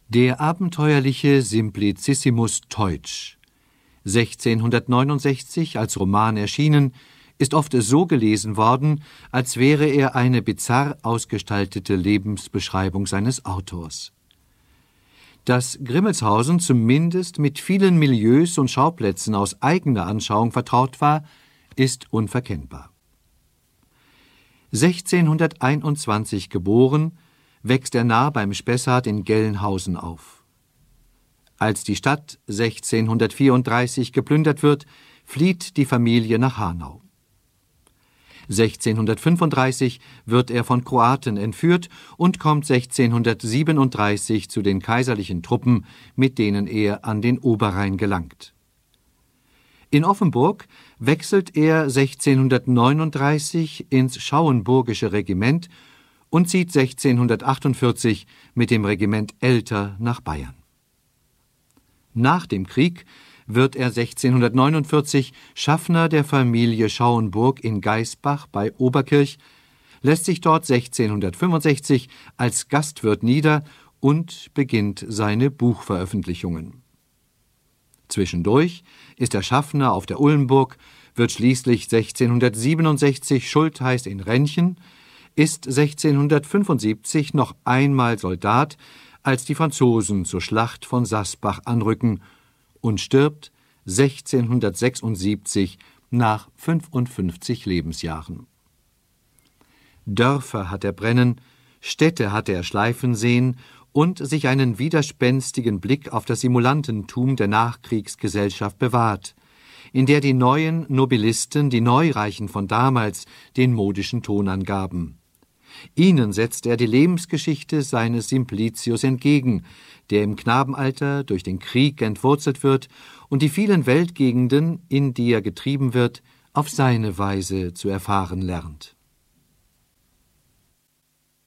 Der abenteuerliche Simplicissimus Teutsch, 1669 als Roman erschienen, ist oft so gelesen worden, als wäre er eine bizarr ausgestaltete Lebensbeschreibung seines Autors. Dass Grimmelshausen zumindest mit vielen Milieus und Schauplätzen aus eigener Anschauung vertraut war, ist unverkennbar. 1621 geboren, wächst er nah beim Spessart in Gelnhausen auf. Als die Stadt 1634 geplündert wird, flieht die Familie nach Hanau. 1635 wird er von Kroaten entführt und kommt 1637 zu den kaiserlichen Truppen, mit denen er an den Oberrhein gelangt. In Offenburg wechselt er 1639 ins Schauenburgische Regiment und zieht 1648 mit dem Regiment Elter nach Bayern. Nach dem Krieg wird er 1649 Schaffner der Familie Schauenburg in Geisbach bei Oberkirch, lässt sich dort 1665 als Gastwirt nieder und beginnt seine Buchveröffentlichungen. Zwischendurch ist er Schaffner auf der Ulmburg, wird schließlich 1667 Schultheiß in Renchen, ist 1675 noch einmal Soldat, als die Franzosen zur Schlacht von Sassbach anrücken, und stirbt 1676 nach 55 Lebensjahren. Dörfer hat er brennen, Städte hat er schleifen sehen und sich einen widerspenstigen Blick auf das Simulantentum der Nachkriegsgesellschaft bewahrt, in der die neuen Nobilisten, die Neureichen von damals, den modischen Ton angaben. Ihnen setzt er die Lebensgeschichte seines Simplicius entgegen, der im Knabenalter durch den Krieg entwurzelt wird und die vielen Weltgegenden, in die er getrieben wird, auf seine Weise zu erfahren lernt.